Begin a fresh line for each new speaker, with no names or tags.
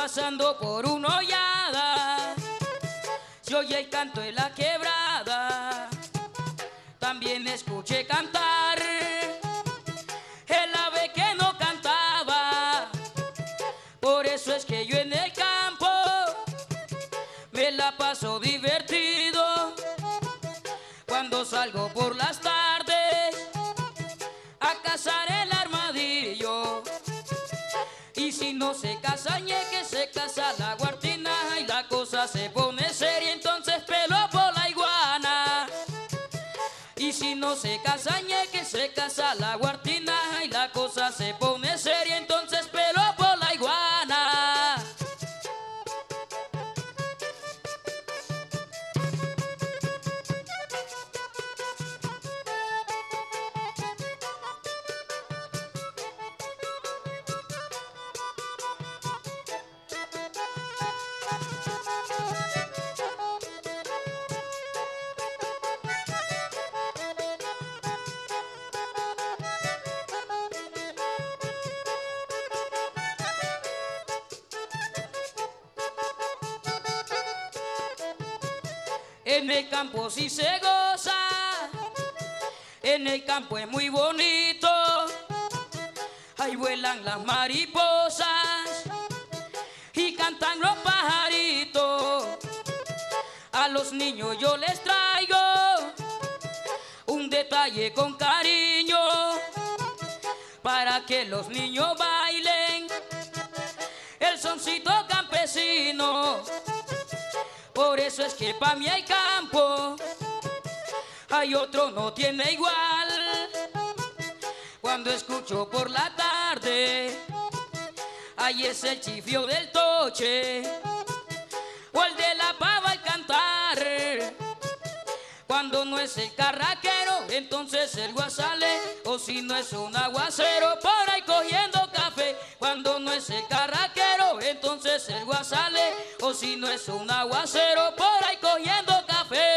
pasando por una hollada, se oye el canto de la quebrada. También escuché cantar el ave que no cantaba. Por eso es que yo en el campo me la paso divertido. Cuando salgo por las tardes a cazar el armadillo. Y si no se casa ñeque, se casa la guartina y la cosa se pone seria, entonces pelo por la iguana. Y si no se casa ñeque, se casa la guartina y la cosa se pone seria, entonces pelo por la iguana. En el campo sí se goza, en el campo es muy bonito. Ahí vuelan las mariposas y cantan los pajaritos. A los niños yo les traigo un detalle con cariño, para que los niños bailen el soncito campesino. Por eso es que pa' mí hay campo, hay otro no tiene igual. Cuando escucho por la tarde, ahí es el chifio del toche o el de la pava al cantar. Cuando no es el carraquero, entonces el guasale, o si no es un aguacero por ahí cogiendo café. Cuando no es el carraquero, entonces el guasale, o si no es un aguacero por ahí cogiendo café.